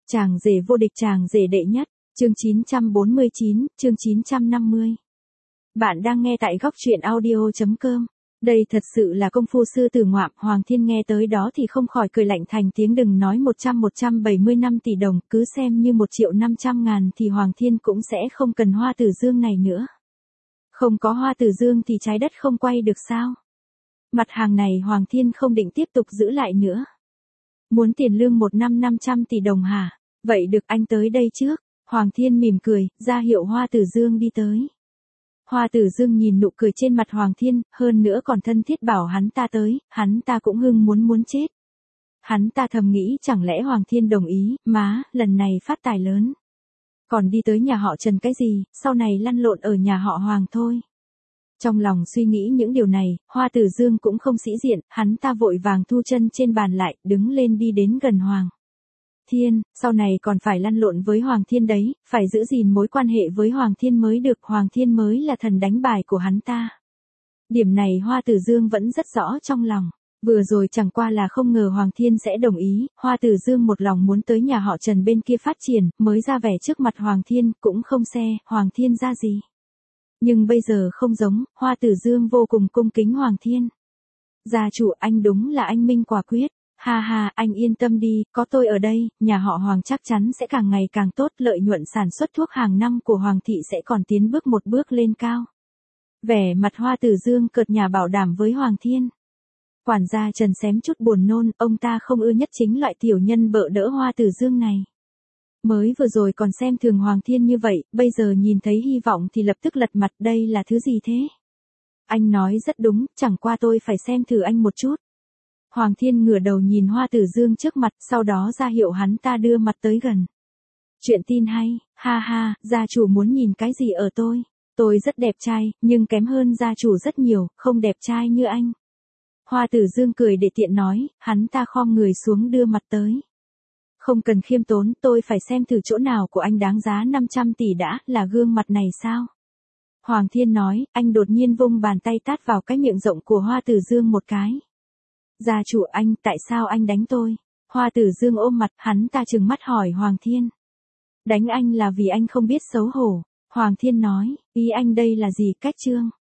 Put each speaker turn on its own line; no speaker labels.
Chàng rể vô địch, chàng rể đệ nhất, chương 949, chương 950. Bạn đang nghe tại góc truyện audio.com. Đây thật sự là công phu sư tử ngoạm. Hoàng Thiên nghe tới đó thì không khỏi cười lạnh thành tiếng, đừng nói 175 tỷ đồng, cứ xem như 1.500.000 thì Hoàng Thiên cũng sẽ không cần Hoa Tử Dương này nữa. Không có Hoa Tử Dương thì trái đất không quay được sao? Mặt hàng này Hoàng Thiên không định tiếp tục giữ lại nữa. Muốn tiền lương một năm 500 tỷ đồng hả? Vậy được, anh tới đây trước. Hoàng Thiên mỉm cười, ra hiệu Hoa Tử Dương đi tới. Hoa Tử Dương nhìn nụ cười trên mặt Hoàng Thiên, hơn nữa còn thân thiết bảo hắn ta tới, hắn ta cũng hưng muốn chết. Hắn ta thầm nghĩ chẳng lẽ Hoàng Thiên đồng ý, má, lần này phát tài lớn. Còn đi tới nhà họ Trần cái gì, sau này lăn lộn ở nhà họ Hoàng thôi. Trong lòng suy nghĩ những điều này, Hoa Tử Dương cũng không sĩ diện, hắn ta vội vàng thu chân trên bàn lại, đứng lên đi đến gần Hoàng Thiên, sau này còn phải lăn lộn với Hoàng Thiên đấy, phải giữ gìn mối quan hệ với Hoàng Thiên mới được, Hoàng Thiên mới là thần đánh bài của hắn ta. Điểm này Hoa Tử Dương vẫn rất rõ trong lòng. Vừa rồi chẳng qua là không ngờ Hoàng Thiên sẽ đồng ý, Hoa Tử Dương một lòng muốn tới nhà họ Trần bên kia phát triển, mới ra vẻ trước mặt Hoàng Thiên, cũng không xe, Hoàng Thiên ra gì. Nhưng bây giờ không giống, Hoa Tử Dương vô cùng cung kính Hoàng Thiên. Gia chủ, anh đúng là anh minh quả quyết. Ha ha, anh yên tâm đi, có tôi ở đây, nhà họ Hoàng chắc chắn sẽ càng ngày càng tốt, lợi nhuận sản xuất thuốc hàng năm của Hoàng thị sẽ còn tiến bước một bước lên cao. Vẻ mặt Hoa Tử Dương cợt nhả bảo đảm với Hoàng Thiên. Quản gia Trần xém chút buồn nôn, ông ta không ưa nhất chính loại tiểu nhân bợ đỡ Hoa Tử Dương này. Mới vừa rồi còn xem thường Hoàng Thiên như vậy, bây giờ nhìn thấy hy vọng thì lập tức lật mặt, đây là thứ gì thế? Anh nói rất đúng, chẳng qua tôi phải xem thử anh một chút. Hoàng Thiên ngửa đầu nhìn Hoa Tử Dương trước mặt, sau đó ra hiệu hắn ta đưa mặt tới gần. Chuyện tin hay, ha ha, gia chủ muốn nhìn cái gì ở tôi? Tôi rất đẹp trai, nhưng kém hơn gia chủ rất nhiều, không đẹp trai như anh. Hoa Tử Dương cười để tiện nói, hắn ta khom người xuống đưa mặt tới. Không cần khiêm tốn, tôi phải xem thử chỗ nào của anh đáng giá 500 tỷ đã, là gương mặt này sao? Hoàng Thiên nói, anh đột nhiên vung bàn tay tát vào cái miệng rộng của Hoa Tử Dương một cái. Gia chủ anh, tại sao anh đánh tôi? Hoa Tử Dương ôm mặt, hắn ta trừng mắt hỏi Hoàng Thiên. Đánh anh là vì anh không biết xấu hổ. Hoàng Thiên nói, ý anh đây là gì, cách trương?